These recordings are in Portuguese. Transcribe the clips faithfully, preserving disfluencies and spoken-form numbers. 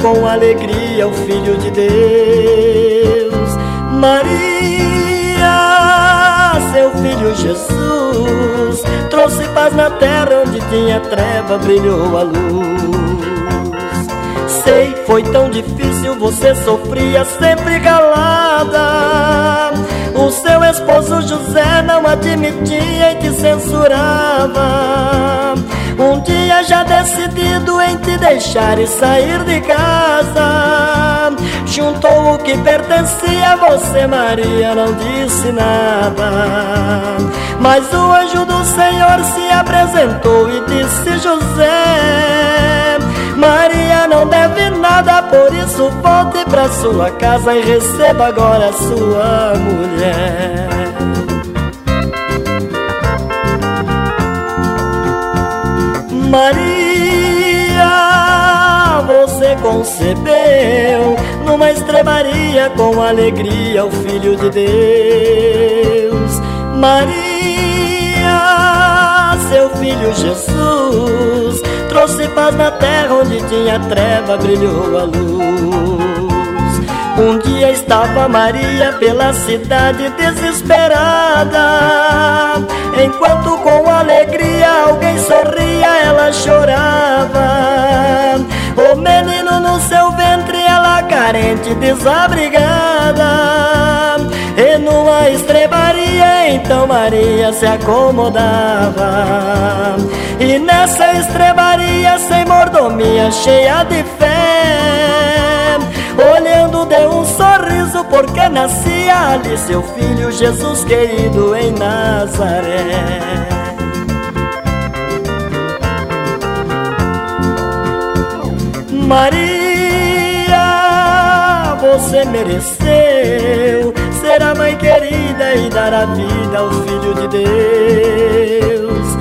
com alegria o Filho de Deus. Maria, seu Filho Jesus, trouxe paz na terra onde tinha treva, brilhou a luz. Sei, foi tão difícil, você sofria sempre calada. O seu esposo José não admitia e te censurava. Um dia já decidido em te deixar e sair de casa, juntou o que pertencia a você, Maria, não disse nada. Mas o anjo do Senhor se apresentou e disse: José, Maria não deve nada, por isso volte pra sua casa e receba agora sua mulher. Maria, você concebeu numa estrebaria com alegria o Filho de Deus. Maria, seu Filho Jesus, trouxe paz na terra onde tinha treva, brilhou a luz. Um dia estava Maria pela cidade desesperada, enquanto com alegria alguém sorria, ela chorava. O menino no seu ventre, ela carente, desabrigada, e numa estrebaria então Maria se acomodava. E nessa estrebaria sem mordomia, cheia de fé, olhando deu um sorriso, porque nascia ali seu filho Jesus querido em Nazaré. Maria, você mereceu ser a mãe querida e dar a vida ao Filho de Deus.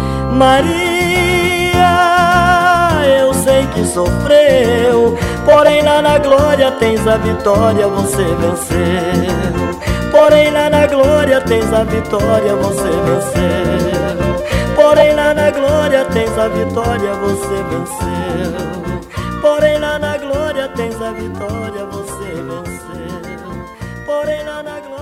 Maria, eu sei que sofreu, porém lá na glória tens a vitória, você venceu. Porém lá na glória tens a vitória, você venceu. Porém lá na glória tens a vitória, você venceu. Porém lá na glória tens a vitória, você venceu. Porém lá na glória